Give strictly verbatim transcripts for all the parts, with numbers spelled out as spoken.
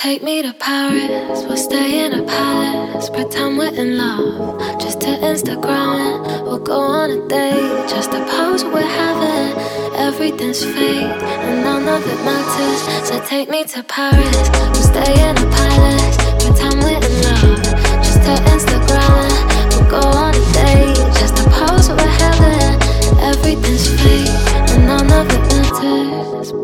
Take me to Paris, we'll stay in a palace. Pretend we're in love, just to Instagram it. We'll go on a date, just to pose we're having. Everything's fake, and none of it matters. So take me to Paris, we'll stay in a palace. Pretend we're in love, just to Instagram it. We'll go on a date, just to pose we're having. Everything's fake, and none of it matters.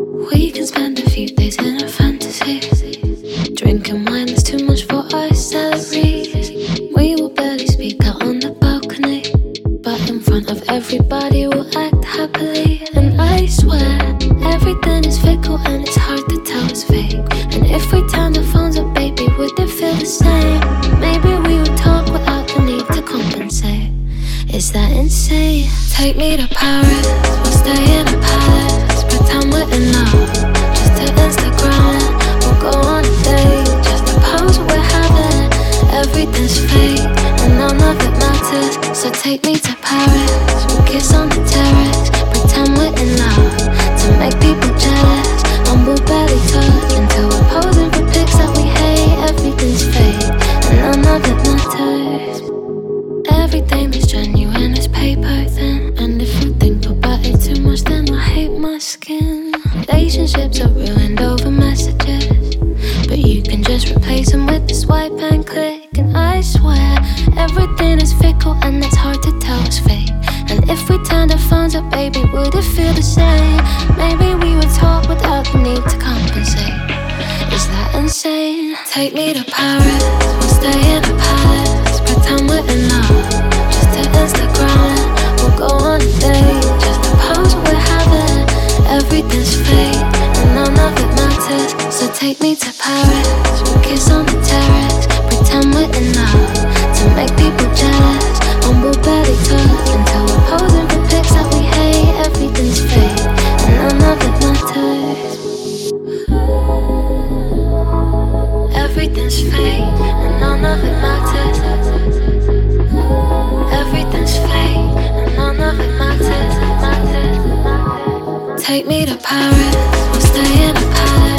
We can spend a few days in a fantasy, drinking wine that's too much for our salaries. We will barely speak out on the balcony, but in front of everybody we'll act happily. And I swear, everything is fickle and it's hard to tell it's fake. And if we turn the phones up, baby, would it feel the same? Maybe we would talk without the need to compensate. Is that insane? Take me to Paris, we'll stay in a palace. Pretend we're in love, just to Instagram it. We'll go on a date, just to pose we're having. Everything's fake, and none of it matters. So take me to Paris, we'll kiss on the terrace. Pretend we're in love, to make people jealous. And we'll barely touch until we're posing for pics that we hate. Everything's fake, and none of it matters. Everything that's genuine is paper thin, and if I think about it too much, then I hate my skin. Relationships are ruined over messages, but you can just replace them with a swipe and click. And I swear, everything is fickle and it's hard to tell it's fake. And if we turned our phones up, baby, would it feel the same? Maybe we would talk without the need to compensate. Is that insane? Take me to Paris, we'll stay in a palace. Pretend we're in love, just to Instagram it. We'll go on a date, just to pose we're having. Everything's fake, and none of it matters. So take me to Paris, we'll kiss on the terrace. Pretend we're in love, to make people jealous. And we'll barely touch until we're posing for pics that we hate. Everything's fake, and none of it matters. Everything's fake, and none of it matters. Everything's fake, and none of it matters. Matters, matters. Take me to Paris, we'll stay in a palace.